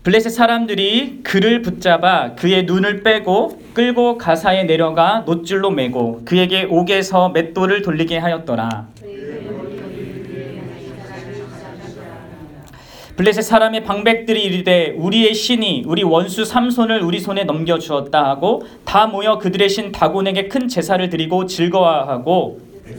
블레셋 사람들이 그를 붙잡아 그의 눈을 빼고 끌고 가사에 내려가 놋줄로 매고 그에게 옥에서 맷돌을 돌리게 하였더라. 블레셋 사람의 방백들이 이르되 우리의 신이 우리 원수 삼손을 우리 손에 넘겨주었다 하고 다 모여 그들의 신 다곤에게 큰 제사를 드리고 즐거워하고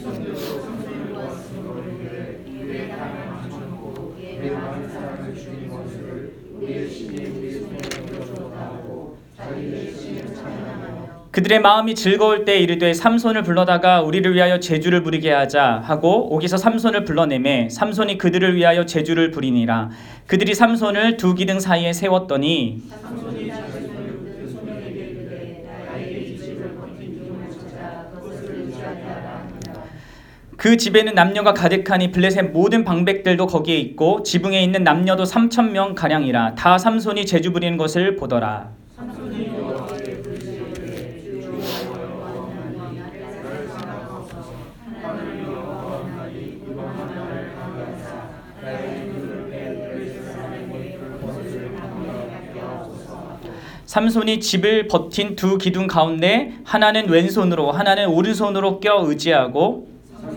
그들의 마음이 즐거울 때 이르되 삼손을 불러다가 우리를 위하여 제주를 부리게 하자 하고 옥에서 삼손을 불러내매 삼손이 그들을 위하여 제주를 부리니라. 그들이 삼손을 두 기둥 사이에 세웠더니 그 집에는 남녀가 가득하니 블레셋 모든 방백들도 거기에 있고 지붕에 있는 남녀도 3,000명 가량이라. 다 삼손이 제주 부리는 것을 보더라. 삼손이 집을 버틴 두 기둥 가운데 하나는 왼손으로 하나는 오른손으로 껴 의지하고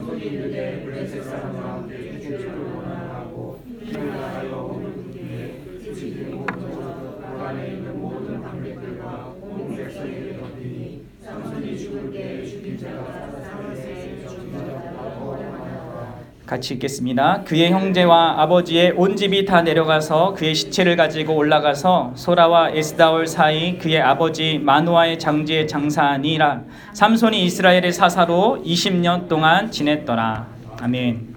같이 읽겠습니다. 그의 형제와 아버지의 온 집이 다 내려가서 그의 시체를 가지고 올라가서 소라와 에스다올 사이 그의 아버지 마노아의 장지에 장사하니라. 삼손이 이스라엘의 사사로 20년 동안 지냈더라. 아멘.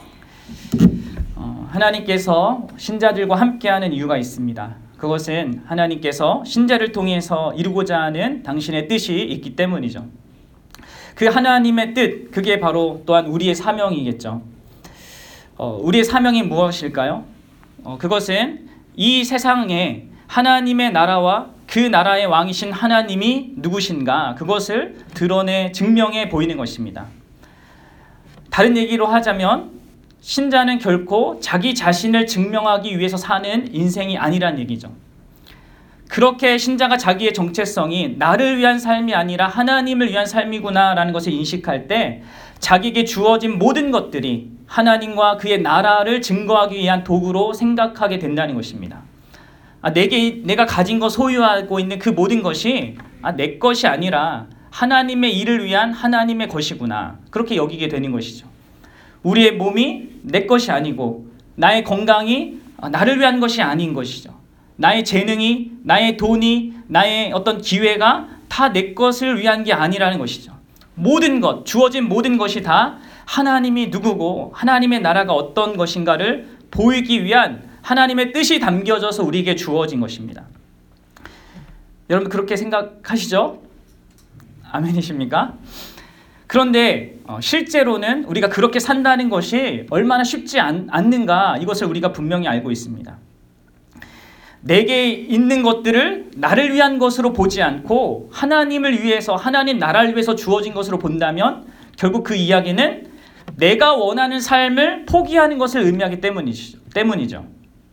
하나님께서 신자들과 함께하는 이유가 있습니다. 그것은 하나님께서 신자를 통해서 이루고자 하는 당신의 뜻이 있기 때문이죠. 그 하나님의 뜻, 그게 바로 또한 우리의 사명이겠죠. 우리의 사명이 무엇일까요? 그것은 이 세상에 하나님의 나라와 그 나라의 왕이신 하나님이 누구신가, 그것을 드러내 증명해 보이는 것입니다. 다른 얘기로 하자면 신자는 결코 자기 자신을 증명하기 위해서 사는 인생이 아니란 얘기죠. 그렇게 신자가 자기의 정체성이 나를 위한 삶이 아니라 하나님을 위한 삶이구나라는 것을 인식할 때 자기에게 주어진 모든 것들이 하나님과 그의 나라를 증거하기 위한 도구로 생각하게 된다는 것입니다. 내가 가진 것, 소유하고 있는 그 모든 것이 내 것이 아니라 하나님의 일을 위한 하나님의 것이구나, 그렇게 여기게 되는 것이죠. 우리의 몸이 내 것이 아니고 나의 건강이 나를 위한 것이 아닌 것이죠. 나의 재능이, 나의 돈이, 나의 어떤 기회가 다 내 것을 위한 게 아니라는 것이죠. 모든 것, 주어진 모든 것이 다 하나님이 누구고 하나님의 나라가 어떤 것인가를 보이기 위한 하나님의 뜻이 담겨져서 우리에게 주어진 것입니다. 여러분 그렇게 생각하시죠? 아멘이십니까? 그런데 실제로는 우리가 그렇게 산다는 것이 얼마나 쉽지 않는가, 이것을 우리가 분명히 알고 있습니다. 내게 있는 것들을 나를 위한 것으로 보지 않고 하나님을 위해서, 하나님 나라를 위해서 주어진 것으로 본다면 결국 그 이야기는 내가 원하는 삶을 포기하는 것을 의미하기 때문이죠.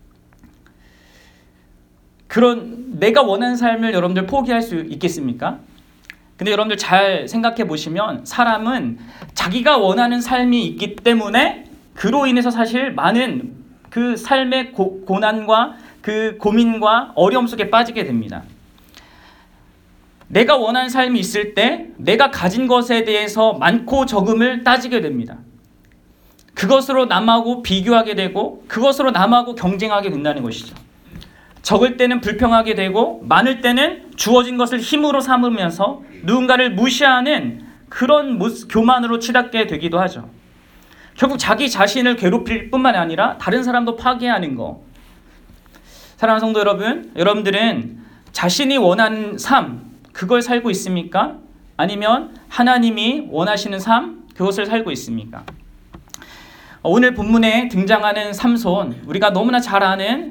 그런 내가 원하는 삶을 여러분들 포기할 수 있겠습니까? 근데 여러분들 잘 생각해 보시면 사람은 자기가 원하는 삶이 있기 때문에 그로 인해서 사실 많은 그 삶의 고난과 그 고민과 어려움 속에 빠지게 됩니다. 내가 원하는 삶이 있을 때 내가 가진 것에 대해서 많고 적음을 따지게 됩니다. 그것으로 남하고 비교하게 되고 그것으로 남하고 경쟁하게 된다는 것이죠. 적을 때는 불평하게 되고 많을 때는 주어진 것을 힘으로 삼으면서 누군가를 무시하는 그런 교만으로 치닫게 되기도 하죠. 결국 자기 자신을 괴롭힐 뿐만 아니라 다른 사람도 파괴하는 거. 사랑하는 성도 여러분, 여러분들은 자신이 원하는 삶, 그걸 살고 있습니까? 아니면 하나님이 원하시는 삶, 그것을 살고 있습니까? 오늘 본문에 등장하는 삼손, 우리가 너무나 잘 아는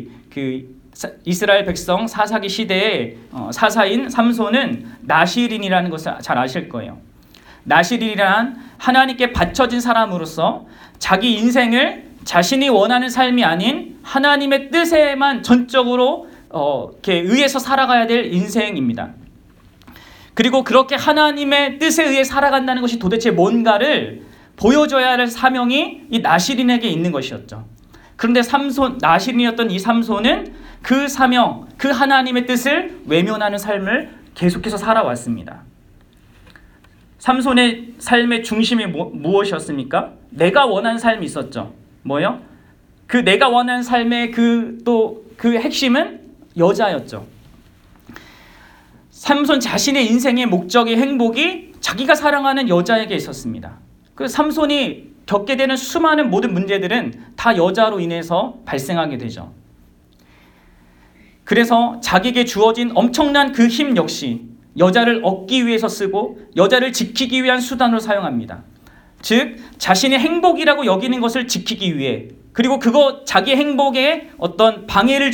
이스라엘 백성 사사기 시대의 사사인 삼손은 나실인이라는 것을 잘 아실 거예요. 나실인이란 하나님께 바쳐진 사람으로서 자기 인생을 자신이 원하는 삶이 아닌 하나님의 뜻에만 전적으로 이렇게 의해서 살아가야 될 인생입니다. 그리고 그렇게 하나님의 뜻에 의해 살아간다는 것이 도대체 뭔가를 보여줘야 할 사명이 이 나실인에게 있는 것이었죠. 그런데 나실인이었던 이 삼손은 그 사명, 그 하나님의 뜻을 외면하는 삶을 계속해서 살아왔습니다. 삼손의 삶의 중심이 무엇이었습니까? 내가 원하는 삶이 있었죠. 뭐요? 그 내가 원하는 삶의 그 핵심은 여자였죠. 삼손 자신의 인생의 목적의 행복이 자기가 사랑하는 여자에게 있었습니다. 그 삼손이 겪게 되는 수많은 모든 문제들은 다 여자로 인해서 발생하게 되죠. 그래서 자기에게 주어진 엄청난 그 힘 역시 여자를 얻기 위해서 쓰고 여자를 지키기 위한 수단으로 사용합니다. 즉 자신의 행복이라고 여기는 것을 지키기 위해, 그리고 자기 행복에 어떤 방해를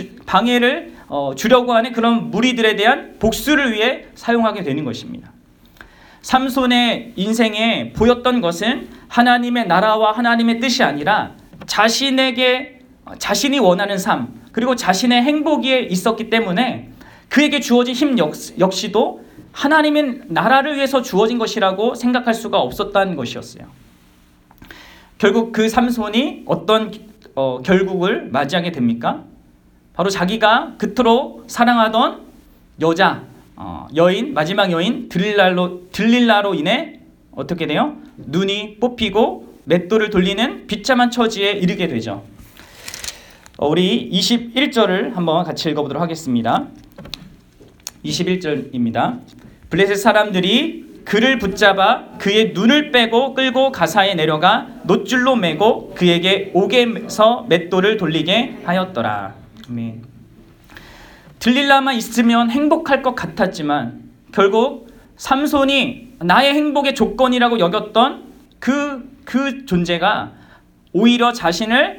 주려고 하는 그런 무리들에 대한 복수를 위해 사용하게 되는 것입니다. 삼손의 인생에 보였던 것은 하나님의 나라와 하나님의 뜻이 아니라 자신이 원하는 삶, 그리고 자신의 행복에 있었기 때문에 그에게 주어진 힘 역시도 하나님의 나라를 위해서 주어진 것이라고 생각할 수가 없었다는 것이었어요. 결국 그 삼손이 어떤 결국을 맞이하게 됩니까? 바로 자기가 그토록 사랑하던 마지막 여인 들릴라로 인해 어떻게 돼요? 눈이 뽑히고 맷돌을 돌리는 비참한 처지에 이르게 되죠. 우리 21절을 한번 같이 읽어보도록 하겠습니다. 21절입니다. 블레셋 사람들이 그를 붙잡아 그의 눈을 빼고 끌고 가사에 내려가 놋줄로 매고 그에게 옥에서 맷돌을 돌리게 하였더라. 아멘. 들릴라만 있으면 행복할 것 같았지만 결국 삼손이 나의 행복의 조건이라고 여겼던 그 존재가 오히려 자신을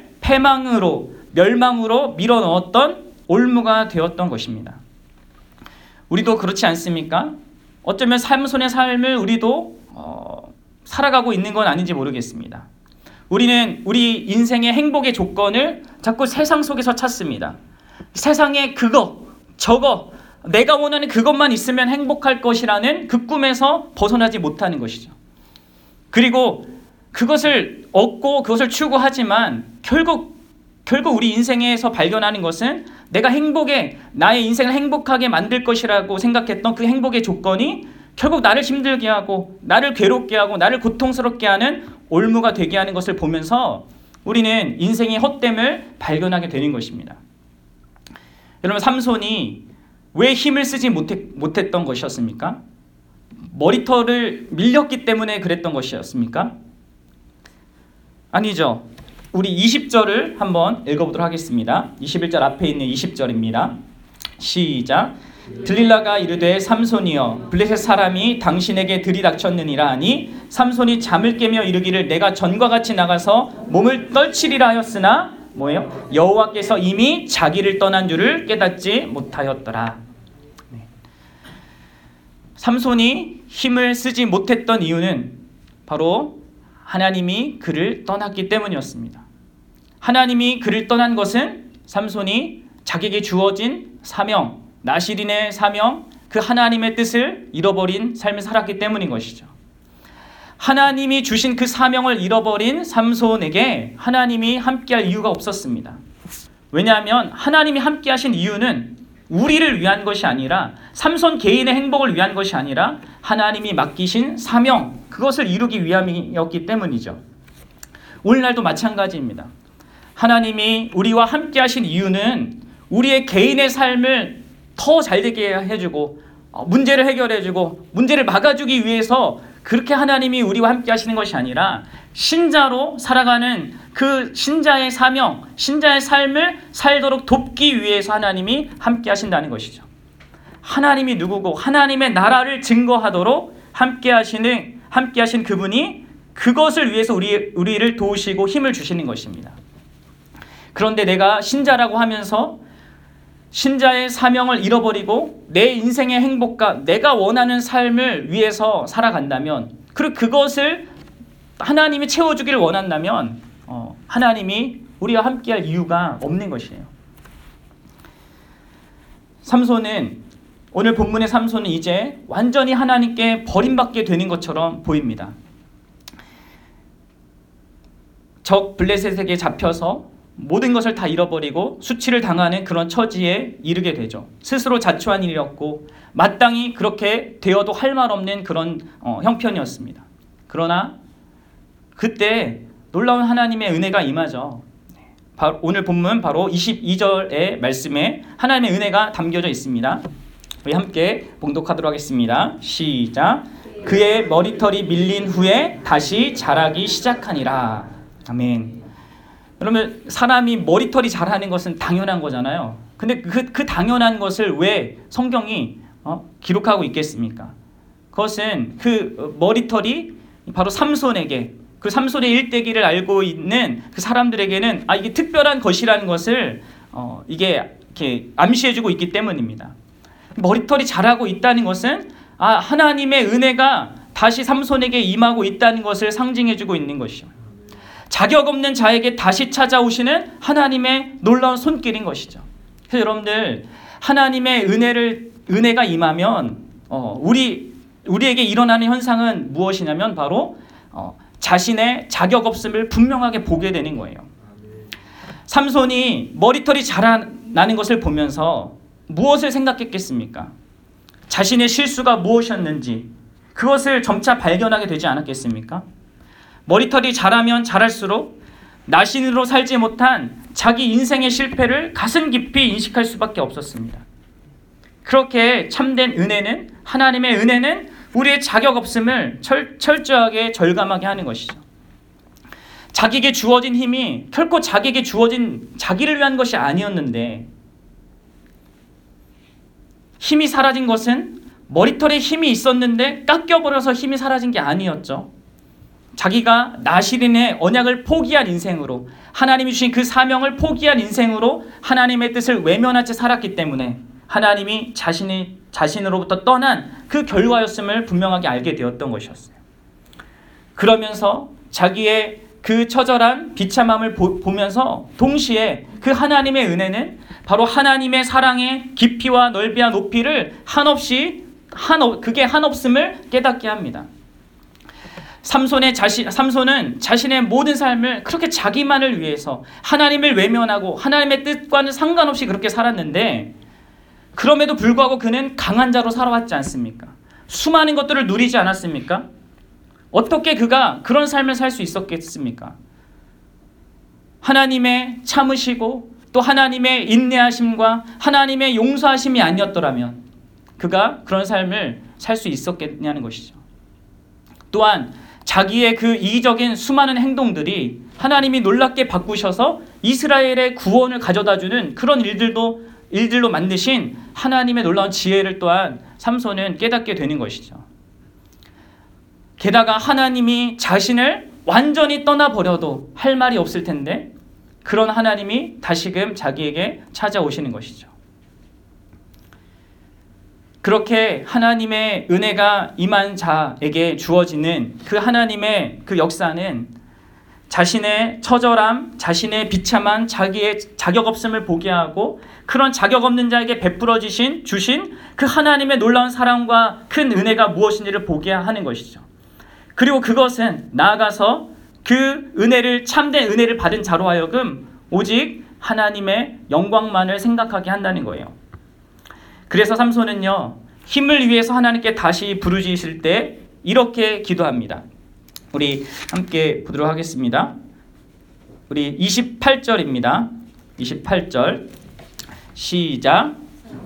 멸망으로 밀어넣었던 올무가 되었던 것입니다. 우리도 그렇지 않습니까? 어쩌면 삼손의 삶을 우리도 살아가고 있는 건 아닌지 모르겠습니다. 우리는 우리 인생의 행복의 조건을 자꾸 세상 속에서 찾습니다. 세상에 저거 내가 원하는 그것만 있으면 행복할 것이라는 그 꿈에서 벗어나지 못하는 것이죠. 그리고 그것을 얻고 그것을 추구하지만 결국 우리 인생에서 발견하는 것은 내가 나의 인생을 행복하게 만들 것이라고 생각했던 그 행복의 조건이 결국 나를 힘들게 하고 나를 괴롭게 하고 나를 고통스럽게 하는 올무가 되게 하는 것을 보면서 우리는 인생의 헛됨을 발견하게 되는 것입니다. 여러분, 삼손이 왜 힘을 쓰지 못했던 것이었습니까? 머리털을 밀렸기 때문에 그랬던 것이었습니까? 아니죠. 우리 20절을 한번 읽어보도록 하겠습니다. 21절 앞에 있는 20절입니다. 시작. 들릴라가 이르되 삼손이여 블레셋 사람이 당신에게 들이닥쳤느니라 하니 삼손이 잠을 깨며 이르기를 내가 전과 같이 나가서 몸을 떨치리라 하였으나 뭐예요? 여호와께서 이미 자기를 떠난 줄을 깨닫지 못하였더라. 삼손이 힘을 쓰지 못했던 이유는 바로 하나님이 그를 떠났기 때문이었습니다. 하나님이 그를 떠난 것은 삼손이 자기에게 주어진 사명, 나실인의 사명, 그 하나님의 뜻을 잃어버린 삶을 살았기 때문인 것이죠. 하나님이 주신 그 사명을 잃어버린 삼손에게 하나님이 함께할 이유가 없었습니다. 왜냐하면 하나님이 함께하신 이유는 우리를 위한 것이 아니라 삼손 개인의 행복을 위한 것이 아니라 하나님이 맡기신 사명, 그것을 이루기 위함이었기 때문이죠. 오늘날도 마찬가지입니다. 하나님이 우리와 함께 하신 이유는 우리의 개인의 삶을 더 잘되게 해주고 문제를 해결해주고 문제를 막아주기 위해서 그렇게 하나님이 우리와 함께 하시는 것이 아니라 신자로 살아가는 그 신자의 사명, 신자의 삶을 살도록 돕기 위해서 하나님이 함께 하신다는 것이죠. 하나님이 누구고 하나님의 나라를 증거하도록 함께 하신 그분이 그것을 위해서 우리를 도우시고 힘을 주시는 것입니다. 그런데 내가 신자라고 하면서 신자의 사명을 잃어버리고 내 인생의 행복과 내가 원하는 삶을 위해서 살아간다면, 그리고 그것을 하나님이 채워주기를 원한다면 하나님이 우리와 함께할 이유가 없는 것이에요. 삼손은 오늘 본문의 삼손은 이제 완전히 하나님께 버림받게 되는 것처럼 보입니다. 적 블레셋에게 잡혀서 모든 것을 다 잃어버리고 수치를 당하는 그런 처지에 이르게 되죠. 스스로 자초한 일이었고 마땅히 그렇게 되어도 할 말 없는 그런 형편이었습니다. 그러나 그때 놀라운 하나님의 은혜가 임하죠. 바로 오늘 본문 바로 22절의 말씀에 하나님의 은혜가 담겨져 있습니다. 우리 함께 봉독하도록 하겠습니다. 시작. 그의 머리털이 밀린 후에 다시 자라기 시작하니라. 아멘. 그러면 사람이 머리털이 자라는 것은 당연한 거잖아요. 근데 그 당연한 것을 왜 성경이 기록하고 있겠습니까? 그것은 그 머리털이 바로 삼손에게, 그 삼손의 일대기를 알고 있는 그 사람들에게는 이게 특별한 것이라는 것을 이게 이렇게 암시해주고 있기 때문입니다. 머리털이 자라고 있다는 것은 하나님의 은혜가 다시 삼손에게 임하고 있다는 것을 상징해주고 있는 것이죠. 자격 없는 자에게 다시 찾아오시는 하나님의 놀라운 손길인 것이죠. 그래서 여러분들 하나님의 은혜가 임하면 우리에게 일어나는 현상은 무엇이냐면 바로 자신의 자격 없음을 분명하게 보게 되는 거예요. 삼손이 머리털이 자라나는 것을 보면서 무엇을 생각했겠습니까? 자신의 실수가 무엇이었는지 그것을 점차 발견하게 되지 않았겠습니까? 머리털이 자라면 자랄수록 나신으로 살지 못한 자기 인생의 실패를 가슴 깊이 인식할 수밖에 없었습니다. 그렇게 참된 은혜는, 하나님의 은혜는 우리의 자격 없음을 철저하게 절감하게 하는 것이죠. 자기에게 주어진 힘이 결코 자기에게 주어진 자기를 위한 것이 아니었는데, 힘이 사라진 것은 머리털에 힘이 있었는데 깎여버려서 힘이 사라진 게 아니었죠. 자기가 나실인의 언약을 포기한 인생으로, 하나님이 주신 그 사명을 포기한 인생으로 하나님의 뜻을 외면한 채 살았기 때문에 하나님이 자신으로부터 떠난 그 결과였음을 분명하게 알게 되었던 것이었어요. 그러면서 자기의 그 처절한 비참함을 보면서 동시에 그 하나님의 은혜는 바로 하나님의 사랑의 깊이와 넓이와 높이를 그게 한없음을 깨닫게 합니다. 삼손은 자신의 모든 삶을 그렇게 자기만을 위해서 하나님을 외면하고 하나님의 뜻과는 상관없이 그렇게 살았는데, 그럼에도 불구하고 그는 강한 자로 살아왔지 않습니까? 수많은 것들을 누리지 않았습니까? 어떻게 그가 그런 삶을 살 수 있었겠습니까? 하나님의 참으시고 또 하나님의 인내하심과 하나님의 용서하심이 아니었더라면 그가 그런 삶을 살 수 있었겠냐는 것이죠. 또한 자기의 그 이기적인 수많은 행동들이 하나님이 놀랍게 바꾸셔서 이스라엘의 구원을 가져다주는 그런 일들로 만드신 하나님의 놀라운 지혜를 또한 삼손은 깨닫게 되는 것이죠. 게다가 하나님이 자신을 완전히 떠나버려도 할 말이 없을 텐데 그런 하나님이 다시금 자기에게 찾아오시는 것이죠. 그렇게 하나님의 은혜가 임한 자에게 주어지는 그 하나님의 그 역사는 자신의 처절함, 자신의 비참한 자기의 자격 없음을 보게 하고 그런 자격 없는 자에게 베풀어 주신 그 하나님의 놀라운 사랑과 큰 은혜가 무엇인지를 보게 하는 것이죠. 그리고 그것은 나아가서 그 참된 은혜를 받은 자로 하여금 오직 하나님의 영광만을 생각하게 한다는 거예요. 그래서 삼손은요, 힘을 위해서 하나님께 다시 부르짖으실 때 이렇게 기도합니다. 우리 함께 보도록 하겠습니다. 우리 28절입니다. 28절 시작.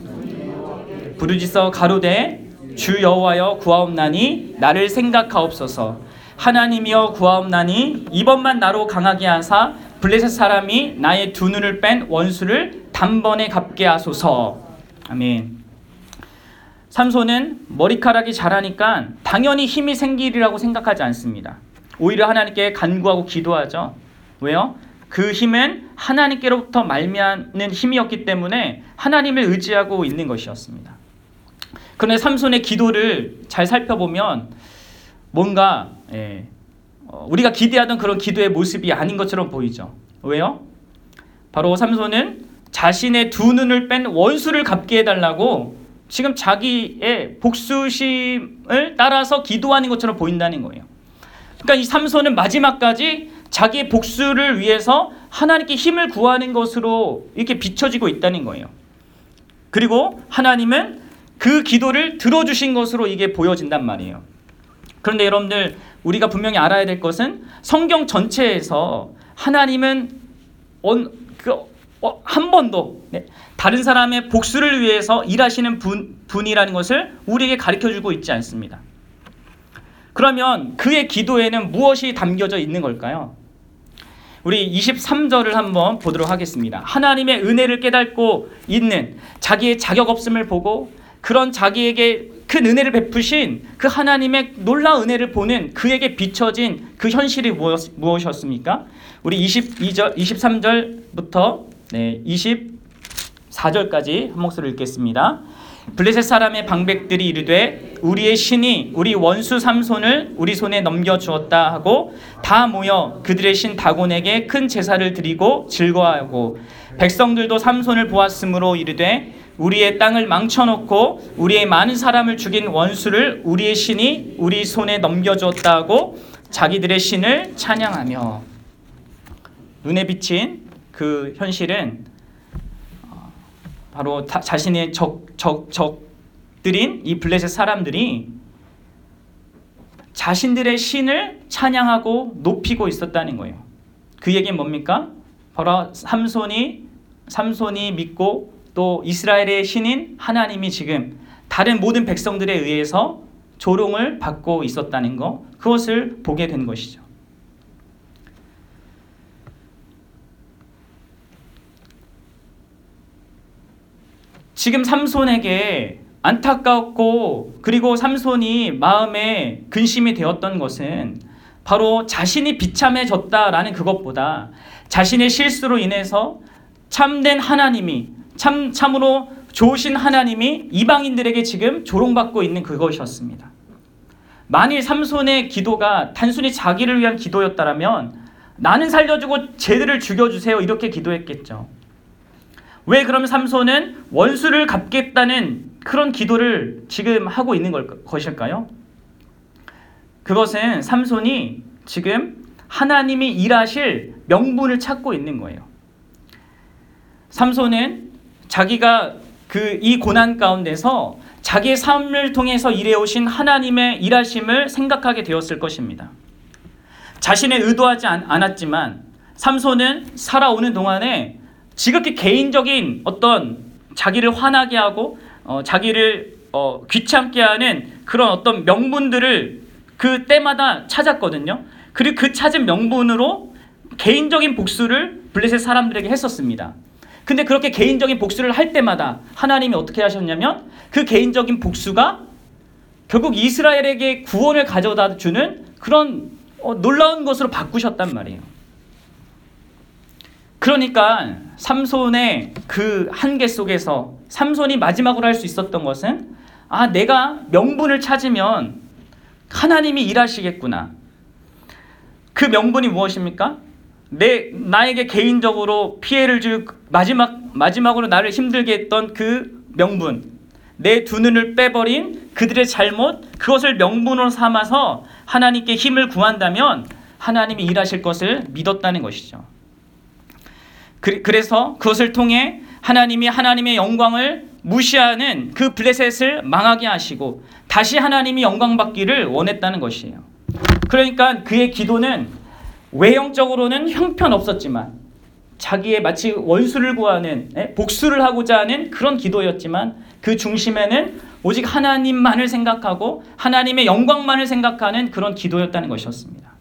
부르짖어 가로되 주 여호와여 구하옵나니 나를 생각하옵소서. 하나님이여 구하옵나니 이번만 나로 강하게 하사 블레셋 사람이 나의 두 눈을 뺀 원수를 단번에 갚게 하소서. 아멘. 삼손은 머리카락이 자라니까 당연히 힘이 생기리라고 생각하지 않습니다. 오히려 하나님께 간구하고 기도하죠. 왜요? 그 힘은 하나님께로부터 말미암는 힘이었기 때문에 하나님을 의지하고 있는 것이었습니다. 그런데 삼손의 기도를 잘 살펴보면 뭔가 우리가 기대하던 그런 기도의 모습이 아닌 것처럼 보이죠. 왜요? 바로 삼손은 자신의 두 눈을 뺀 원수를 갚게 해달라고 지금 자기의 복수심을 따라서 기도하는 것처럼 보인다는 거예요. 그러니까 이 삼손은 마지막까지 자기의 복수를 위해서 하나님께 힘을 구하는 것으로 이렇게 비춰지고 있다는 거예요. 그리고 하나님은 그 기도를 들어주신 것으로 이게 보여진단 말이에요. 그런데 여러분들, 우리가 분명히 알아야 될 것은 성경 전체에서 하나님은 한 번도 다른 사람의 복수를 위해서 일하시는 분이라는 것을 우리에게 가르쳐주고 있지 않습니다. 그러면 그의 기도에는 무엇이 담겨져 있는 걸까요? 우리 23절을 한번 보도록 하겠습니다. 하나님의 은혜를 깨닫고 있는 자기의 자격 없음을 보고 그런 자기에게 큰 은혜를 베푸신 그 하나님의 놀라운 은혜를 보는 그에게 비춰진 그 현실이 무엇이었습니까? 우리 23절부터 24절까지 한 목소리를 읽겠습니다. 블레셋 사람의 방백들이 이르되 우리의 신이 우리 원수 삼손을 우리 손에 넘겨주었다 하고 다 모여 그들의 신 다곤에게 큰 제사를 드리고 즐거워하고 백성들도 삼손을 보았으므로 이르되 우리의 땅을 망쳐놓고 우리의 많은 사람을 죽인 원수를 우리의 신이 우리 손에 넘겨주었다 하고 자기들의 신을 찬양하며. 눈에 비친 그 현실은 바로 자신의 적들인 이 블레셋 사람들이 자신들의 신을 찬양하고 높이고 있었다는 거예요. 그 얘기는 뭡니까? 바로 삼손이 믿고 또 이스라엘의 신인 하나님이 지금 다른 모든 백성들에 의해서 조롱을 받고 있었다는 것, 그것을 보게 된 것이죠. 지금 삼손에게 안타깝고 그리고 삼손이 마음에 근심이 되었던 것은 바로 자신이 비참해졌다라는 그것보다 자신의 실수로 인해서 참된 하나님이 참으로 좋으신 하나님이 이방인들에게 지금 조롱받고 있는 그것이었습니다. 만일 삼손의 기도가 단순히 자기를 위한 기도였다면 나는 살려주고 쟤들을 죽여주세요 이렇게 기도했겠죠. 왜 그러면 삼손은 원수를 갚겠다는 그런 기도를 지금 하고 있는 것일까요? 그것은 삼손이 지금 하나님이 일하실 명분을 찾고 있는 거예요. 삼손은 자기가 이 고난 가운데서 자기의 삶을 통해서 일해오신 하나님의 일하심을 생각하게 되었을 것입니다. 자신의 의도하지 않았지만 삼손은 살아오는 동안에 지극히 개인적인 어떤 자기를 화나게 하고 자기를 귀찮게 하는 그런 어떤 명분들을 그 때마다 찾았거든요. 그리고 그 찾은 명분으로 개인적인 복수를 블레셋 사람들에게 했었습니다. 근데 그렇게 개인적인 복수를 할 때마다 하나님이 어떻게 하셨냐면 그 개인적인 복수가 결국 이스라엘에게 구원을 가져다 주는 그런 놀라운 것으로 바꾸셨단 말이에요. 그러니까 삼손의 그 한계 속에서 삼손이 마지막으로 할 수 있었던 것은 내가 명분을 찾으면 하나님이 일하시겠구나. 그 명분이 무엇입니까? 나에게 개인적으로 피해를 줄 마지막으로 나를 힘들게 했던 그 명분, 내 두 눈을 빼버린 그들의 잘못, 그것을 명분으로 삼아서 하나님께 힘을 구한다면 하나님이 일하실 것을 믿었다는 것이죠. 그래서 그것을 통해 하나님이 하나님의 영광을 무시하는 그 블레셋을 망하게 하시고 다시 하나님이 영광 받기를 원했다는 것이에요. 그러니까 그의 기도는 외형적으로는 형편없었지만 자기의 마치 원수를 구하는 복수를 하고자 하는 그런 기도였지만 그 중심에는 오직 하나님만을 생각하고 하나님의 영광만을 생각하는 그런 기도였다는 것이었습니다.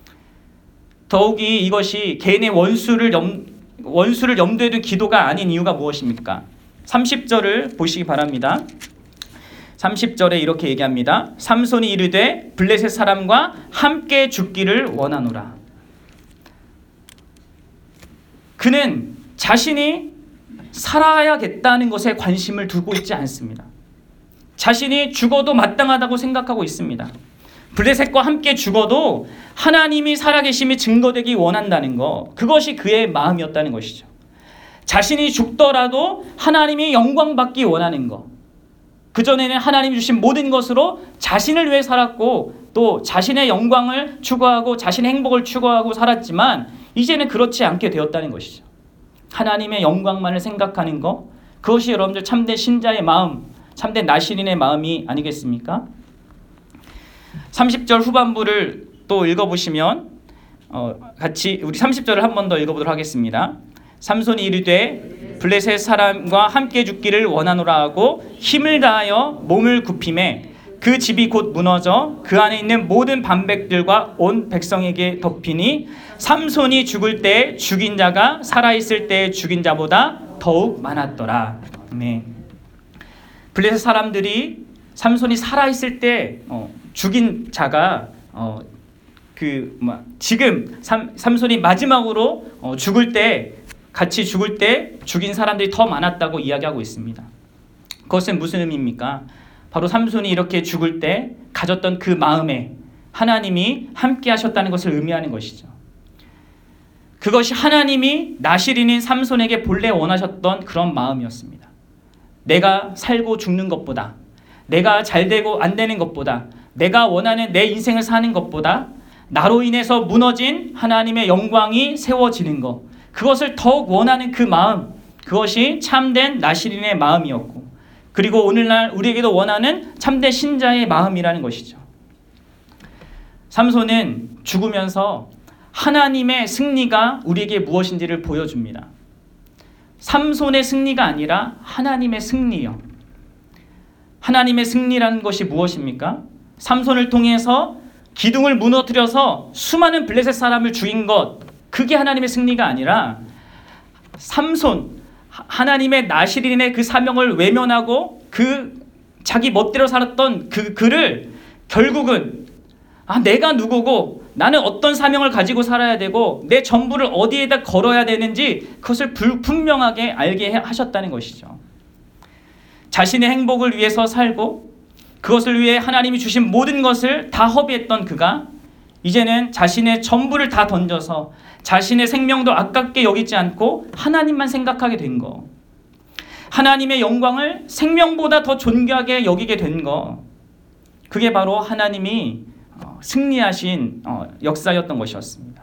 더욱이 이것이 개인의 원수를 염두에 둔 기도가 아닌 이유가 무엇입니까? 30절을 보시기 바랍니다. 30절에 이렇게 얘기합니다. 삼손이 이르되 블레셋 사람과 함께 죽기를 원하노라. 그는 자신이 살아야겠다는 것에 관심을 두고 있지 않습니다. 자신이 죽어도 마땅하다고 생각하고 있습니다. 블레셋과 함께 죽어도 하나님이 살아계심이 증거되기 원한다는 거, 그것이 그의 마음이었다는 것이죠. 자신이 죽더라도 하나님이 영광받기 원하는 것. 그전에는 하나님이 주신 모든 것으로 자신을 위해 살았고 또 자신의 영광을 추구하고 자신의 행복을 추구하고 살았지만 이제는 그렇지 않게 되었다는 것이죠. 하나님의 영광만을 생각하는 것, 그것이 여러분들 참된 신자의 마음, 참된 나시린의 마음이 아니겠습니까? 30절 후반부를 또 읽어보시면 같이 우리 30절을 한 번 더 읽어보도록 하겠습니다. 삼손이 이르되 블레셋 사람과 함께 죽기를 원하노라 하고 힘을 다하여 몸을 굽히매 그 집이 곧 무너져 그 안에 있는 모든 반백들과 온 백성에게 덮이니 삼손이 죽을 때 죽인 자가 살아있을 때 죽인 자보다 더욱 많았더라. 네. 블레셋 사람들이 삼손이 살아있을 때 죽인 자가 지금 삼손이 마지막으로 죽을 때 같이 죽을 때 죽인 사람들이 더 많았다고 이야기하고 있습니다. 그것은 무슨 의미입니까? 바로 삼손이 이렇게 죽을 때 가졌던 그 마음에 하나님이 함께 하셨다는 것을 의미하는 것이죠. 그것이 하나님이 나시린인 삼손에게 본래 원하셨던 그런 마음이었습니다. 내가 살고 죽는 것보다, 내가 잘되고 안 되는 것보다, 내가 원하는 내 인생을 사는 것보다 나로 인해서 무너진 하나님의 영광이 세워지는 것, 그것을 더욱 원하는 그 마음, 그것이 참된 나시린의 마음이었고, 그리고 오늘날 우리에게도 원하는 참된 신자의 마음이라는 것이죠. 삼손은 죽으면서 하나님의 승리가 우리에게 무엇인지를 보여줍니다. 삼손의 승리가 아니라 하나님의 승리요. 하나님의 승리라는 것이 무엇입니까? 삼손을 통해서 기둥을 무너뜨려서 수많은 블레셋 사람을 죽인 것, 그게 하나님의 승리가 아니라 삼손, 하나님의 나시린의 그 사명을 외면하고 그 자기 멋대로 살았던 그를 결국은 내가 누구고 나는 어떤 사명을 가지고 살아야 되고 내 전부를 어디에다 걸어야 되는지 그것을 분명하게 알게 하셨다는 것이죠. 자신의 행복을 위해서 살고 그것을 위해 하나님이 주신 모든 것을 다 허비했던 그가 이제는 자신의 전부를 다 던져서 자신의 생명도 아깝게 여기지 않고 하나님만 생각하게 된 거, 하나님의 영광을 생명보다 더 존귀하게 여기게 된 거, 그게 바로 하나님이 승리하신 역사였던 것이었습니다.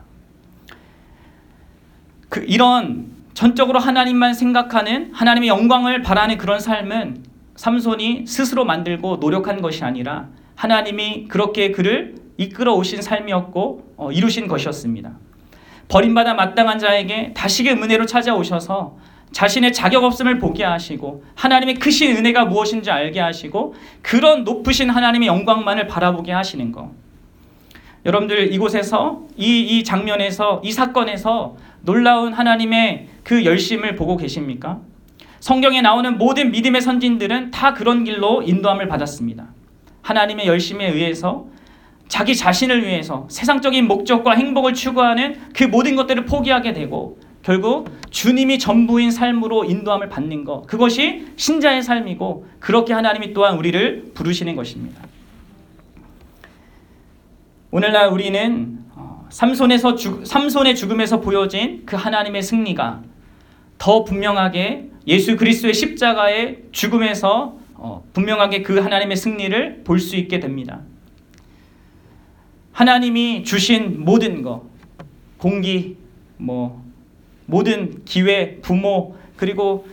이런 전적으로 하나님만 생각하는, 하나님의 영광을 바라는 그런 삶은 삼손이 스스로 만들고 노력한 것이 아니라 하나님이 그렇게 그를 이끌어 오신 삶이었고 이루신 것이었습니다. 버림받아 마땅한 자에게 다시금 은혜로 찾아오셔서 자신의 자격 없음을 보게 하시고 하나님의 크신 은혜가 무엇인지 알게 하시고 그런 높으신 하나님의 영광만을 바라보게 하시는 것. 여러분들 이곳에서 이 장면에서 이 사건에서 놀라운 하나님의 그 열심을 보고 계십니까? 성경에 나오는 모든 믿음의 선진들은 다 그런 길로 인도함을 받았습니다. 하나님의 열심에 의해서 자기 자신을 위해서 세상적인 목적과 행복을 추구하는 그 모든 것들을 포기하게 되고 결국 주님이 전부인 삶으로 인도함을 받는 것, 그것이 신자의 삶이고 그렇게 하나님이 또한 우리를 부르시는 것입니다. 오늘날 우리는 삼손의 죽음에서 보여진 그 하나님의 승리가 더 분명하게 예수 그리스도의 십자가의 죽음에서 분명하게 그 하나님의 승리를 볼 수 있게 됩니다. 하나님이 주신 모든 것, 공기, 모든 기회, 부모, 그리고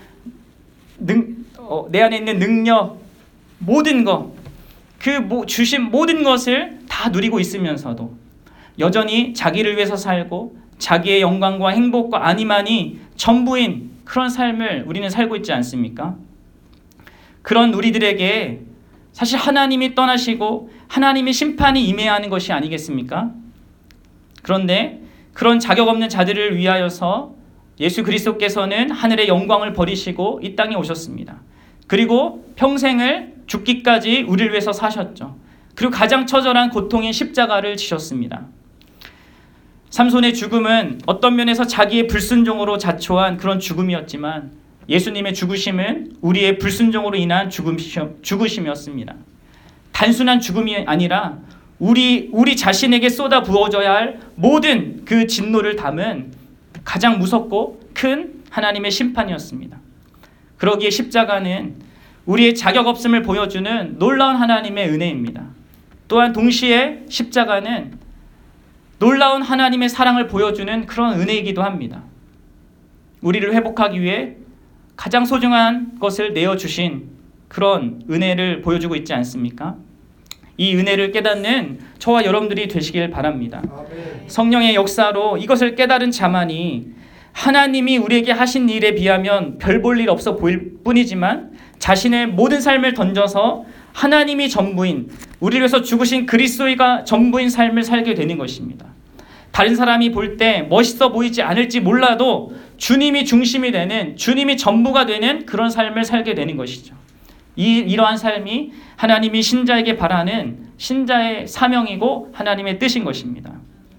내 안에 있는 능력, 모든 것, 주신 모든 것을 다 누리고 있으면서도 여전히 자기를 위해서 살고 자기의 영광과 행복과 안위만이 전부인 그런 삶을 우리는 살고 있지 않습니까? 그런 우리들에게 사실 하나님이 떠나시고 하나님의 심판이 임해야 하는 것이 아니겠습니까? 그런데 그런 자격 없는 자들을 위하여서 예수 그리스도께서는 하늘의 영광을 버리시고 이 땅에 오셨습니다. 그리고 평생을 죽기까지 우리를 위해서 사셨죠. 그리고 가장 처절한 고통인 십자가를 지셨습니다. 삼손의 죽음은 어떤 면에서 자기의 불순종으로 자초한 그런 죽음이었지만 예수님의 죽으심은 우리의 불순종으로 인한 죽으심이었습니다. 단순한 죽음이 아니라 우리 자신에게 쏟아 부어져야 할 모든 그 진노를 담은 가장 무섭고 큰 하나님의 심판이었습니다. 그러기에 십자가는 우리의 자격 없음을 보여주는 놀라운 하나님의 은혜입니다. 또한 동시에 십자가는 놀라운 하나님의 사랑을 보여주는 그런 은혜이기도 합니다. 우리를 회복하기 위해 가장 소중한 것을 내어주신 그런 은혜를 보여주고 있지 않습니까? 이 은혜를 깨닫는 저와 여러분들이 되시길 바랍니다. 성령의 역사로 이것을 깨달은 자만이 하나님이 우리에게 하신 일에 비하면 별 볼 일 없어 보일 뿐이지만 자신의 모든 삶을 던져서 하나님이 전부인, 우리를 위해서 죽으신 그리스도가 전부인 삶을 살게 되는 것입니다. 다른 사람이 볼 때 멋있어 보이지 않을지 몰라도 주님이 중심이 되는, 주님이 전부가 되는 그런 삶을 살게 되는 것이죠. 이러한 삶이 하나님이 신자에게 바라는 신자의 사명이고 하나님의 뜻인 것입니다.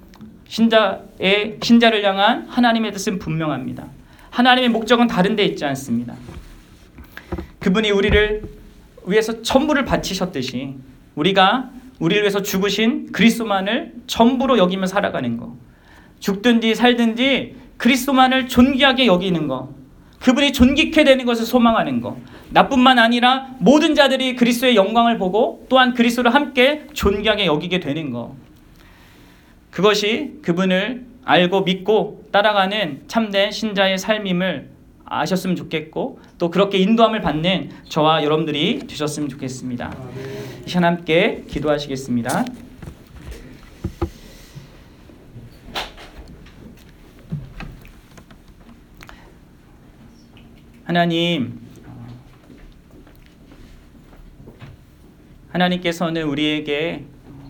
신자를 향한 하나님의 뜻은 분명합니다. 하나님의 목적은 다른 데 있지 않습니다. 그분이 우리를 위해서 전부를 바치셨듯이 우리를 위해서 죽으신 그리스도만을 전부로 여기며 살아가는 것, 죽든지 살든지 그리스도만을 존귀하게 여기는 것, 그분이 존귀케 되는 것을 소망하는 것, 나뿐만 아니라 모든 자들이 그리스도의 영광을 보고 또한 그리스도를 함께 존귀하게 여기게 되는 것, 그것이 그분을 알고 믿고 따라가는 참된 신자의 삶임을 아셨으면 좋겠고 또 그렇게 인도함을 받는 저와 여러분들이 되셨으면 좋겠습니다. 이 시간 함께 기도하시겠습니다. 하나님께서는 우리에게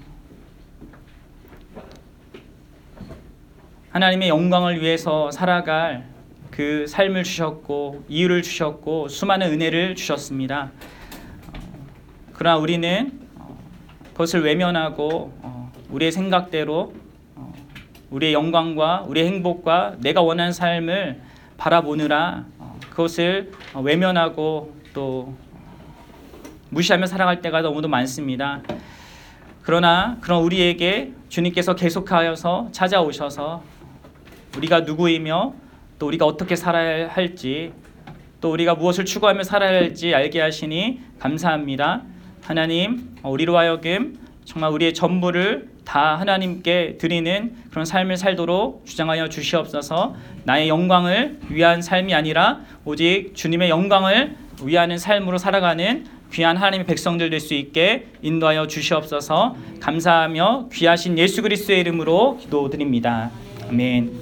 하나님의 영광을 위해서 살아갈 그 삶을 주셨고 이유를 주셨고 수많은 은혜를 주셨습니다. 그러나 우리는 그것을 외면하고 우리의 생각대로 우리의 영광과 우리의 행복과 내가 원하는 삶을 바라보느라 그것을 외면하고 또 무시하며 살아갈 때가 너무도 많습니다. 그러나 그런 우리에게 주님께서 계속하여서 찾아오셔서 우리가 누구이며 또 우리가 어떻게 살아야 할지 또 우리가 무엇을 추구하며 살아야 할지 알게 하시니 감사합니다. 하나님, 우리로 하여금 정말 우리의 전부를 다 하나님께 드리는 그런 삶을 살도록 주장하여 주시옵소서. 나의 영광을 위한 삶이 아니라 오직 주님의 영광을 위하는 삶으로 살아가는 귀한 하나님의 백성들 될 수 있게 인도하여 주시옵소서. 감사하며 귀하신 예수 그리스도의 이름으로 기도드립니다. 아멘.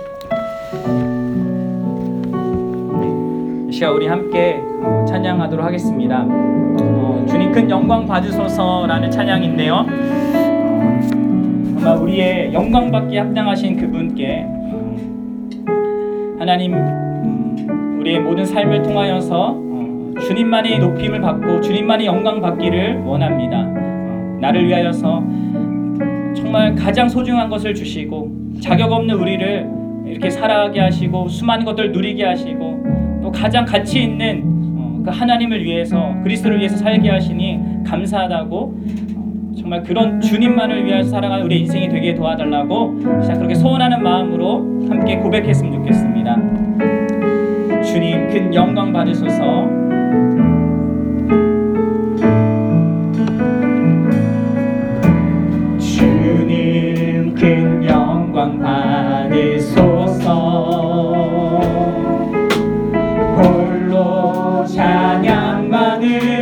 이 시간 우리 함께 찬양하도록 하겠습니다. 주님 큰 영광 받으소서라는 찬양인데요. 정말 우리의 영광 받기에 합당하신 그분께 하나님 우리의 모든 삶을 통하여서 주님만이 높임을 받고 주님만이 영광 받기를 원합니다. 나를 위하여서 정말 가장 소중한 것을 주시고 자격 없는 우리를 이렇게 살아가게 하시고 수많은 것들을 누리게 하시고 또 가장 가치 있는 그 하나님을 위해서 그리스도를 위해서 살게 하시니 감사하다고 정말 그런 주님만을 위하여 살아가는 우리 인생이 되게 도와달라고 그렇게 소원하는 마음으로 함께 고백했으면 좋겠습니다. 주님 큰 영광 받으소서. 주님 큰 영광 받으소서. 홀로 찬양 받으소서.